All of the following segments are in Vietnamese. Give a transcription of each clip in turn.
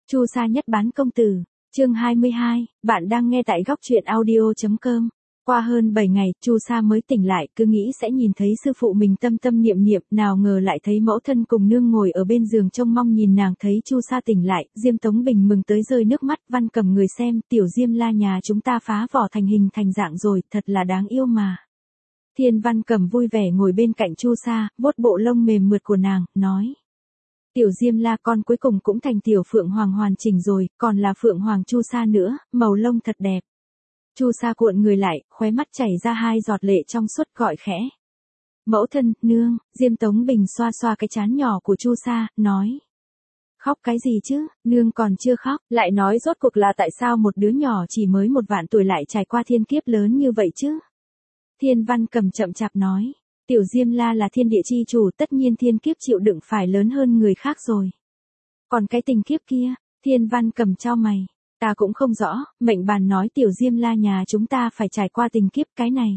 Chu Sa nhất bán công tử, chương 22, bạn đang nghe tại góc truyện audio.com. Qua hơn 7 ngày, Chu Sa mới tỉnh lại, cứ nghĩ sẽ nhìn thấy sư phụ mình tâm tâm niệm niệm, nào ngờ lại thấy mẫu thân cùng nương ngồi ở bên giường trông mong nhìn nàng. Thấy Chu Sa tỉnh lại, Diêm Tống Bình mừng tới rơi nước mắt. Văn Cầm người xem, tiểu Diêm La nhà chúng ta phá vỏ thành hình thành dạng rồi, thật là đáng yêu mà. Thiên Văn Cầm vui vẻ ngồi bên cạnh Chu Sa, vuốt bộ lông mềm mượt của nàng, nói. Tiểu Diêm La con cuối cùng cũng thành tiểu Phượng Hoàng hoàn chỉnh rồi, còn là Phượng Hoàng Chu Sa nữa, màu lông thật đẹp. Chu Sa cuộn người lại, khóe mắt chảy ra 2 giọt lệ trong suốt, gọi khẽ. Mẫu thân, nương. Diêm Tống Bình xoa xoa cái trán nhỏ của Chu Sa, nói. Khóc cái gì chứ, nương còn chưa khóc, lại nói rốt cuộc là tại sao một đứa nhỏ chỉ mới 1 vạn tuổi lại trải qua thiên kiếp lớn như vậy chứ? Thiên Văn Cầm chậm chạp nói. Tiểu Diêm La là thiên địa chi chủ, tất nhiên thiên kiếp chịu đựng phải lớn hơn người khác rồi. Còn cái tình kiếp kia, Thiên Văn Cầm chau mày. Ta cũng không rõ, mệnh bàn nói tiểu Diêm La nhà chúng ta phải trải qua tình kiếp cái này.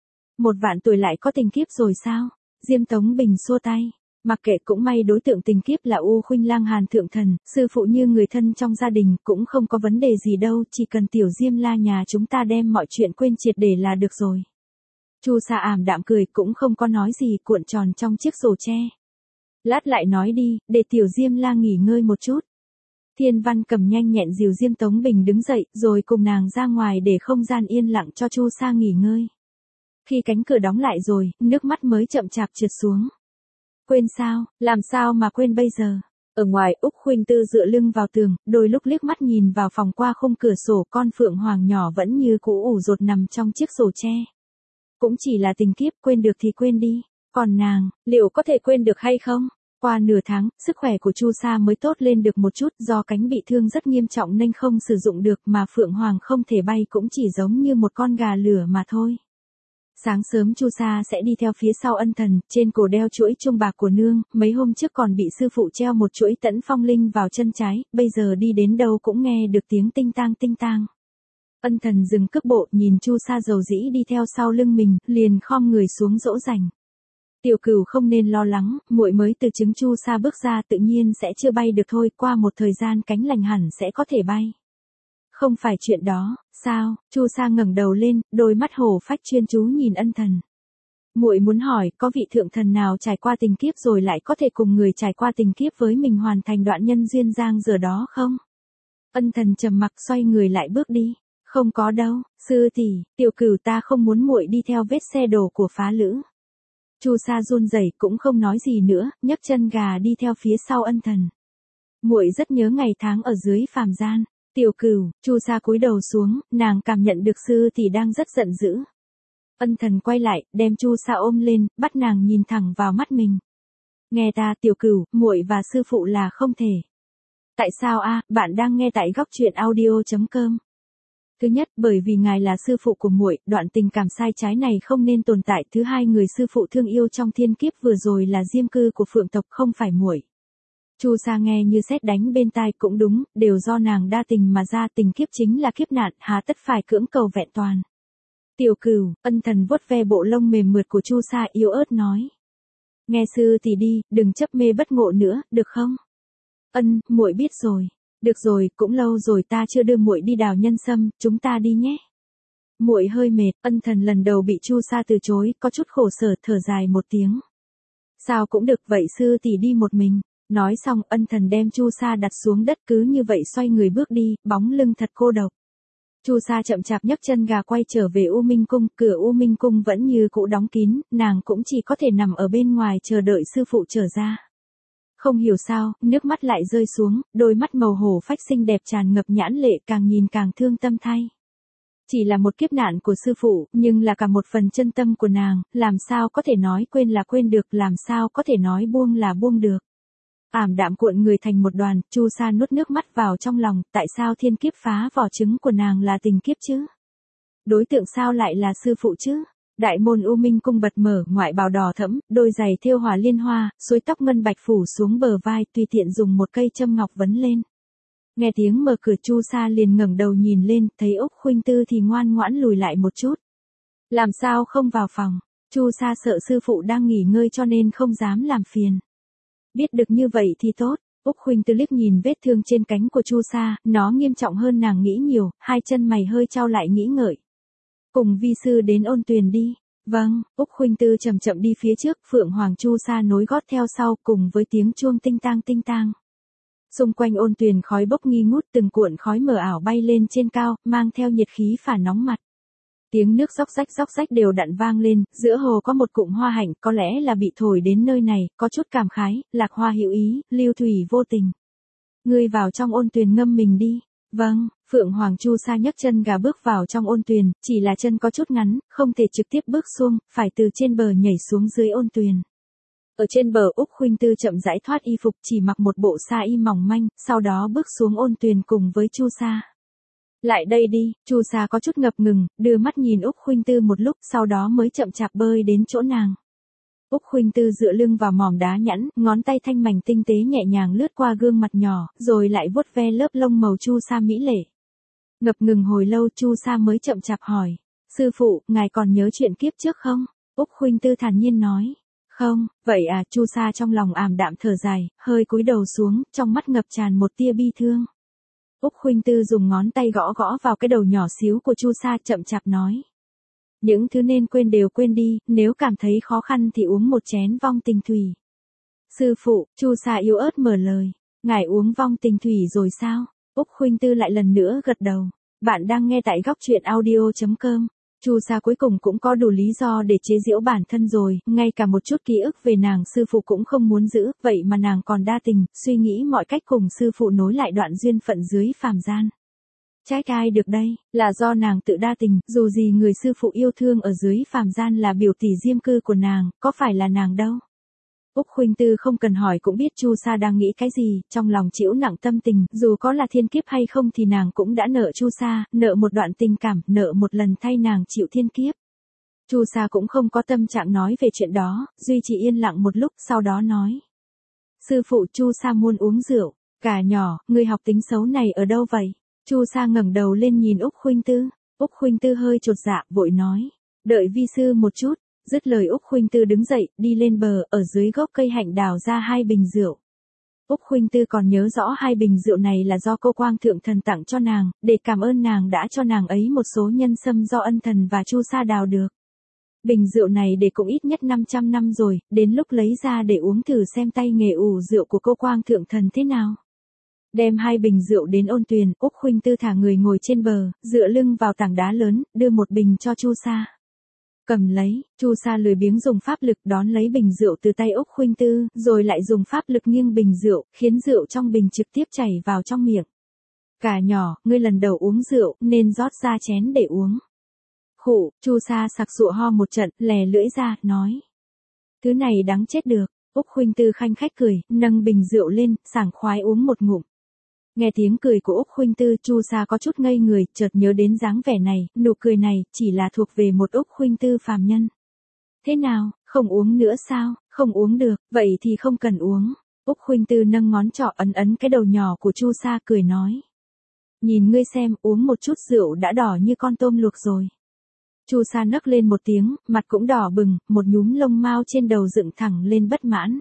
1 vạn tuổi lại có tình kiếp rồi sao? Diêm Tống Bình xua tay. Mặc kệ, cũng may đối tượng tình kiếp là U Khuynh Lang Hàn Thượng Thần, sư phụ như người thân trong gia đình, cũng không có vấn đề gì đâu, chỉ cần tiểu Diêm La nhà chúng ta đem mọi chuyện quên triệt để là được rồi. Chu Sa ảm đạm cười, cũng không có nói gì, cuộn tròn trong chiếc rổ tre. Lát lại nói đi, để tiểu Diêm La nghỉ ngơi một chút. Thiên Văn Cầm nhanh nhẹn dìu Diêm Tống Bình đứng dậy, rồi cùng nàng ra ngoài để không gian yên lặng cho Chu Sa nghỉ ngơi. Khi cánh cửa đóng lại rồi, nước mắt mới chậm chạp trượt xuống. Quên sao, làm sao mà quên bây giờ? Ở ngoài, Úc Khuynh Tư dựa lưng vào tường, đôi lúc liếc mắt nhìn vào phòng qua khung cửa sổ, con Phượng Hoàng nhỏ vẫn như cũ ủ rột nằm trong chiếc rổ tre. Cũng chỉ là tình kiếp, quên được thì quên đi. Còn nàng, liệu có thể quên được hay không? Qua nửa tháng, sức khỏe của Chu Sa mới tốt lên được một chút, do cánh bị thương rất nghiêm trọng nên không sử dụng được, mà Phượng Hoàng không thể bay cũng chỉ giống như một con gà lửa mà thôi. Sáng sớm Chu Sa sẽ đi theo phía sau Ân Thần, trên cổ đeo chuỗi chuông bạc của nương, mấy hôm trước còn bị sư phụ treo một chuỗi Tẫn Phong Linh vào chân trái, bây giờ đi đến đâu cũng nghe được tiếng tinh tang tinh tang. Ân Thần dừng cước bộ, nhìn Chu Sa dầu dĩ đi theo sau lưng mình, liền khom người xuống dỗ dành. Tiểu Cửu không nên lo lắng, muội mới từ trứng Chu Sa bước ra, tự nhiên sẽ chưa bay được thôi, qua một thời gian cánh lành hẳn sẽ có thể bay. Không phải chuyện đó, sao? Chu Sa ngẩng đầu lên, đôi mắt hổ phách chuyên chú nhìn Ân Thần. Muội muốn hỏi, có vị thượng thần nào trải qua tình kiếp rồi lại có thể cùng người trải qua tình kiếp với mình hoàn thành đoạn nhân duyên giang dở đó không? Ân Thần trầm mặc, xoay người lại bước đi. Không có đâu, sư tỷ, Tiểu Cửu ta không muốn muội đi theo vết xe đổ của phá lữ. Chu Sa run rẩy, cũng không nói gì nữa, nhấc chân gà đi theo phía sau Ân Thần. Muội rất nhớ ngày tháng ở dưới phàm gian. Tiểu Cửu, Chu Sa cúi đầu xuống, nàng cảm nhận được sư tỷ đang rất giận dữ. Ân Thần quay lại, đem Chu Sa ôm lên, bắt nàng nhìn thẳng vào mắt mình. Nghe ta, Tiểu Cửu, muội và sư phụ là không thể. Tại sao a? Bạn đang nghe tại góc truyện audio.com. Thứ nhất, bởi vì ngài là sư phụ của muội, đoạn tình cảm sai trái này không nên tồn tại. Thứ hai, người sư phụ thương yêu trong thiên kiếp vừa rồi là Diêm Cư của Phượng tộc, không phải muội. Chu Sa nghe như sét đánh bên tai, cũng đúng, đều do nàng đa tình mà ra, tình kiếp chính là kiếp nạn, hà tất phải cưỡng cầu vẹn toàn. Tiểu Cửu, Ân Thần vuốt ve bộ lông mềm mượt của Chu Sa, yếu ớt nói. Nghe sư tỷ đi, đừng chấp mê bất ngộ nữa, được không? Muội biết rồi. Được rồi, cũng lâu rồi ta chưa đưa muội đi đào nhân sâm, chúng ta đi nhé. Muội hơi mệt. Ân Thần lần đầu bị Chu Sa từ chối, có chút khổ sở, thở dài một tiếng. Sao cũng được, vậy sư tỷ đi một mình. Nói xong, Ân Thần đem Chu Sa đặt xuống đất, cứ như vậy xoay người bước đi, bóng lưng thật cô độc. Chu Sa chậm chạp nhấc chân gà quay trở về U Minh Cung, cửa U Minh Cung vẫn như cũ đóng kín, nàng cũng chỉ có thể nằm ở bên ngoài chờ đợi sư phụ trở ra. Không hiểu sao, nước mắt lại rơi xuống, đôi mắt màu hổ phách xinh đẹp tràn ngập nhãn lệ, càng nhìn càng thương tâm thay. Chỉ là một kiếp nạn của sư phụ, nhưng là cả một phần chân tâm của nàng, làm sao có thể nói quên là quên được, làm sao có thể nói buông là buông được. Ảm đạm cuộn người thành một đoàn, Chu Sa nuốt nước mắt vào trong lòng, tại sao thiên kiếp phá vỏ trứng của nàng là tình kiếp chứ? Đối tượng sao lại là sư phụ chứ? Đại môn U Minh Cung bật mở, ngoại bào đỏ thẫm, đôi giày thêu hỏa liên hoa, suối tóc ngân bạch phủ xuống bờ vai, tùy tiện dùng một cây châm ngọc vấn lên. Nghe tiếng mở cửa, Chu Sa liền ngẩng đầu nhìn lên, thấy Úc Khuynh Tư thì ngoan ngoãn lùi lại một chút. Làm sao không vào phòng? Chu Sa sợ sư phụ đang nghỉ ngơi cho nên không dám làm phiền. Biết được như vậy thì tốt. Úc Khuynh Tư liếc nhìn vết thương trên cánh của Chu Sa, nó nghiêm trọng hơn nàng nghĩ nhiều, hai chân mày hơi chau lại nghĩ ngợi. Cùng vi sư đến Ôn Tuyền đi. Vâng, Úc Khuynh Tư chậm chậm đi phía trước, Phượng Hoàng Chu Sa nối gót theo sau cùng với tiếng chuông tinh tang tinh tang. Xung quanh Ôn Tuyền khói bốc nghi ngút, từng cuộn khói mờ ảo bay lên trên cao, mang theo nhiệt khí phả nóng mặt. Tiếng nước róc rách đều đặn vang lên, giữa hồ có một cụm hoa hạnh, có lẽ là bị thổi đến nơi này, có chút cảm khái, lạc hoa hữu ý, lưu thủy vô tình. Ngươi vào trong Ôn Tuyền ngâm mình đi. Vâng, Phượng Hoàng Chu Sa nhấc chân gà bước vào trong Ôn Tuyền, chỉ là chân có chút ngắn, không thể trực tiếp bước xuống, phải từ trên bờ nhảy xuống dưới Ôn Tuyền. Ở trên bờ Úc Khuynh Tư chậm rãi thoát y phục, chỉ mặc một bộ sa y mỏng manh, sau đó bước xuống Ôn Tuyền cùng với Chu Sa. Lại đây đi, Chu Sa có chút ngập ngừng, đưa mắt nhìn Úc Khuynh Tư một lúc, sau đó mới chậm chạp bơi đến chỗ nàng. Úc Khuynh Tư dựa lưng vào mỏm đá nhẵn, ngón tay thanh mảnh tinh tế nhẹ nhàng lướt qua gương mặt nhỏ, rồi lại vuốt ve lớp lông màu Chu Sa mỹ lệ. Ngập ngừng hồi lâu Chu Sa mới chậm chạp hỏi, sư phụ, ngài còn nhớ chuyện kiếp trước không? Úc Khuynh Tư thản nhiên nói, không, vậy à, Chu Sa trong lòng ảm đạm thở dài, hơi cúi đầu xuống, trong mắt ngập tràn một tia bi thương. Úc Khuynh Tư dùng ngón tay gõ gõ vào cái đầu nhỏ xíu của Chu Sa chậm chạp nói. Những thứ nên quên đều quên đi, nếu cảm thấy khó khăn thì uống một chén vong tình thủy. Sư phụ, Chu Sa yếu ớt mở lời, ngài uống vong tình thủy rồi sao? Úc Khuynh Tư lại lần nữa gật đầu. Bạn đang nghe tại góc truyện audio.com. Chu Sa cuối cùng cũng có đủ lý do để chế giễu bản thân rồi, ngay cả một chút ký ức về nàng sư phụ cũng không muốn giữ, vậy mà nàng còn đa tình, suy nghĩ mọi cách cùng sư phụ nối lại đoạn duyên phận dưới phàm gian. Trách ai được đây, là do nàng tự đa tình, dù gì người sư phụ yêu thương ở dưới phàm gian là biểu tỷ diêm cư của nàng, có phải là nàng đâu. Úc Khuynh Tư không cần hỏi cũng biết Chu Sa đang nghĩ cái gì, trong lòng chịu nặng tâm tình, dù có là thiên kiếp hay không thì nàng cũng đã nợ Chu Sa, nợ một đoạn tình cảm, nợ một lần thay nàng chịu thiên kiếp. Chu Sa cũng không có tâm trạng nói về chuyện đó, duy trì yên lặng một lúc sau đó nói. Sư phụ, Chu Sa muốn uống rượu. Cả nhỏ, người học tính xấu này ở đâu vậy? Chu Sa ngẩng đầu lên nhìn Úc Khuynh Tư. Úc Khuynh Tư hơi chột dạ, vội nói. Đợi vi sư một chút. Dứt lời Úc Khuynh Tư đứng dậy, đi lên bờ, ở dưới gốc cây hạnh đào ra hai bình rượu. Úc Khuynh Tư còn nhớ rõ hai bình rượu này là do Cô Quang Thượng Thần tặng cho nàng, để cảm ơn nàng đã cho nàng ấy một số nhân sâm do ân thần và Chu Sa đào được. Bình rượu này để cũng ít nhất 500 năm rồi, đến lúc lấy ra để uống thử xem tay nghề ủ rượu của Cô Quang Thượng Thần thế nào. Đem hai bình rượu đến Ôn Tuyền, Úc Khuynh Tư thả người ngồi trên bờ, dựa lưng vào tảng đá lớn, đưa một bình cho Chu Sa. Cầm lấy, Chu Sa lười biếng dùng pháp lực đón lấy bình rượu từ tay Úc Khuynh Tư, rồi lại dùng pháp lực nghiêng bình rượu, khiến rượu trong bình trực tiếp chảy vào trong miệng. Cả nhỏ, ngươi lần đầu uống rượu, nên rót ra chén để uống. Khụ, Chu Sa sặc sụa ho một trận, lè lưỡi ra, nói. Thứ này đáng chết được. Úc Khuynh Tư khanh khách cười, nâng bình rượu lên, sảng khoái uống một ngụm. Nghe tiếng cười của Úc Khuynh Tư, Chu Sa có chút ngây người, chợt nhớ đến dáng vẻ này, nụ cười này, chỉ là thuộc về một Úc Khuynh Tư phàm nhân. Thế nào, không uống nữa sao? Không uống được, vậy thì không cần uống. Úc Khuynh Tư nâng ngón trỏ ấn ấn cái đầu nhỏ của Chu Sa cười nói. Nhìn ngươi xem, uống một chút rượu đã đỏ như con tôm luộc rồi. Chu Sa nấc lên một tiếng, mặt cũng đỏ bừng, một nhúm lông mao trên đầu dựng thẳng lên bất mãn.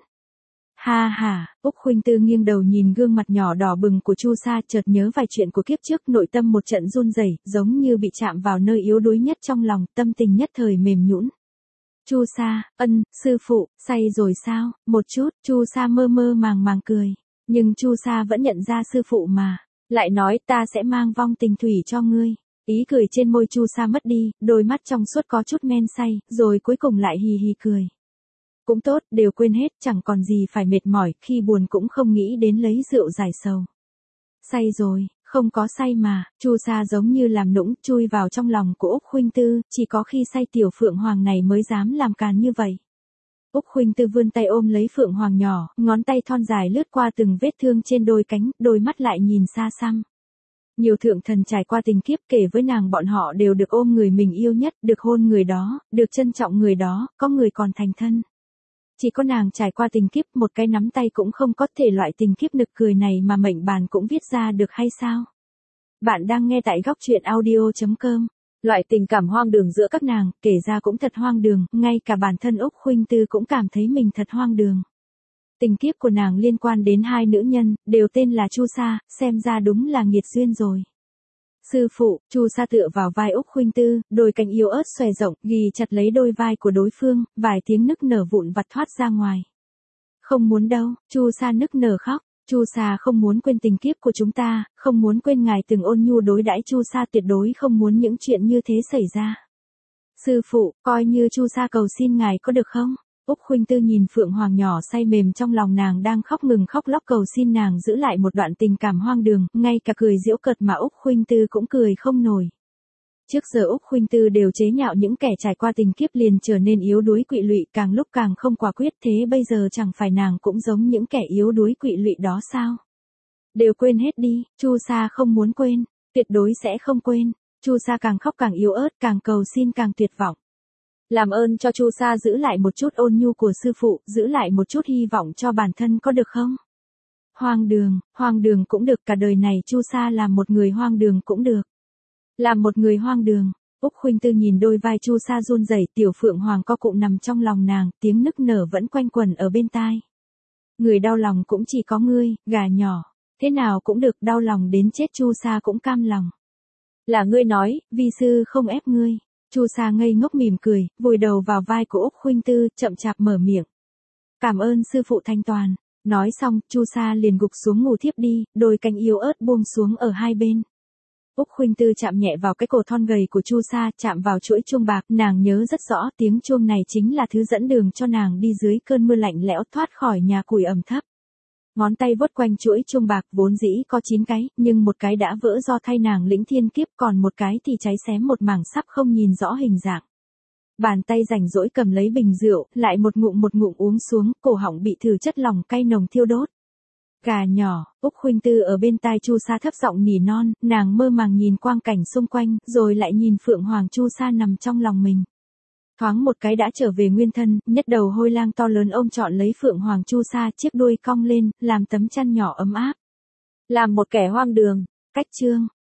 Ha ha, Úc Khuynh Tư nghiêng đầu nhìn gương mặt nhỏ đỏ bừng của Chu Sa, chợt nhớ vài chuyện của kiếp trước, nội tâm một trận run rẩy, giống như bị chạm vào nơi yếu đuối nhất trong lòng, tâm tình nhất thời mềm nhũn. Chu Sa, sư phụ, say rồi sao? Một chút, Chu Sa mơ mơ màng màng cười, nhưng Chu Sa vẫn nhận ra sư phụ mà, lại nói ta sẽ mang vong tình thủy cho ngươi. Ý cười trên môi Chu Sa mất đi, đôi mắt trong suốt có chút men say, rồi cuối cùng lại hì hì cười. Cũng tốt, đều quên hết, chẳng còn gì phải mệt mỏi, khi buồn cũng không nghĩ đến lấy rượu giải sầu. Say rồi, không có say mà, Chu Sa giống như làm nũng, chui vào trong lòng của Úc Khuynh Tư, chỉ có khi say tiểu Phượng Hoàng này mới dám làm càn như vậy. Úc Khuynh Tư vươn tay ôm lấy Phượng Hoàng nhỏ, ngón tay thon dài lướt qua từng vết thương trên đôi cánh, đôi mắt lại nhìn xa xăm. Nhiều thượng thần trải qua tình kiếp, kể với nàng bọn họ đều được ôm người mình yêu nhất, được hôn người đó, được trân trọng người đó, có người còn thành thân. Chỉ có nàng trải qua tình kiếp, một cái nắm tay cũng không có, thể loại tình kiếp nực cười này mà mệnh bàn cũng viết ra được hay sao? Bạn đang nghe tại góc truyện audio.com. Loại tình cảm hoang đường giữa các nàng, kể ra cũng thật hoang đường, ngay cả bản thân Úc Khuynh Tư cũng cảm thấy mình thật hoang đường. Tình kiếp của nàng liên quan đến hai nữ nhân, đều tên là Chu Sa, xem ra đúng là nghiệt duyên rồi. Sư phụ, Chu Sa tựa vào vai Úc Khuynh Tư, đôi cánh yếu ớt xòe rộng, ghì chặt lấy đôi vai của đối phương, vài tiếng nức nở vụn vặt thoát ra ngoài. Không muốn đâu, Chu Sa nức nở khóc. Chu Sa không muốn quên tình kiếp của chúng ta, không muốn quên ngài từng ôn nhu đối đãi Chu Sa, tuyệt đối không muốn những chuyện như thế xảy ra. Sư phụ, coi như Chu Sa cầu xin ngài có được không? Úc Khuynh Tư nhìn Phượng Hoàng nhỏ say mềm trong lòng nàng đang khóc ngừng khóc lóc cầu xin nàng giữ lại một đoạn tình cảm hoang đường, ngay cả cười giễu cợt mà Úc Khuynh Tư cũng cười không nổi. Trước giờ Úc Khuynh Tư đều chế nhạo những kẻ trải qua tình kiếp liền trở nên yếu đuối quỵ lụy, càng lúc càng không quả quyết, thế bây giờ chẳng phải nàng cũng giống những kẻ yếu đuối quỵ lụy đó sao? Đều quên hết đi, Chu Sa không muốn quên, tuyệt đối sẽ không quên. Chu Sa càng khóc càng yếu ớt, càng cầu xin càng tuyệt vọng. Làm ơn cho Chu Sa giữ lại một chút ôn nhu của sư phụ, giữ lại một chút hy vọng cho bản thân có được không? Hoang đường cũng được, cả đời này Chu Sa làm một người hoang đường cũng được. Làm một người hoang đường. Úc Khuynh Tư nhìn đôi vai Chu Sa run rẩy, tiểu Phượng Hoàng co cụm nằm trong lòng nàng, tiếng nức nở vẫn quanh quẩn ở bên tai. Người đau lòng cũng chỉ có ngươi, gà nhỏ. Thế nào cũng được, đau lòng đến chết Chu Sa cũng cam lòng. Là ngươi nói, vi sư không ép ngươi. Chu Sa ngây ngốc mỉm cười, vùi đầu vào vai của Úc Khuynh Tư, chậm chạp mở miệng. Cảm ơn sư phụ thanh toàn. Nói xong, Chu Sa liền gục xuống ngủ thiếp đi, đôi cánh yếu ớt buông xuống ở hai bên. Úc Khuynh Tư chạm nhẹ vào cái cổ thon gầy của Chu Sa, chạm vào chuỗi chuông bạc, nàng nhớ rất rõ, tiếng chuông này chính là thứ dẫn đường cho nàng đi dưới cơn mưa lạnh lẽo thoát khỏi nhà củi ẩm thấp. Ngón tay vuốt quanh chuỗi chuông bạc vốn dĩ có 9 cái, nhưng một cái đã vỡ do thay nàng lĩnh thiên kiếp, còn một cái thì cháy xém một mảng sắp không nhìn rõ hình dạng. Bàn tay rảnh rỗi cầm lấy bình rượu, lại một ngụm uống xuống, cổ họng bị thử chất lỏng cay nồng thiêu đốt. Gà nhỏ, Úc Khuynh Tư ở bên tai Chu Sa thấp giọng nỉ non, nàng mơ màng nhìn quang cảnh xung quanh, rồi lại nhìn Phượng Hoàng Chu Sa nằm trong lòng mình. Thoáng một cái đã trở về nguyên thân, nhất đầu hôi lang to lớn ôm trọn lấy Phượng Hoàng Chu Sa, chiếc đuôi cong lên, làm tấm chăn nhỏ ấm áp. Làm một kẻ hoang đường. Cách chương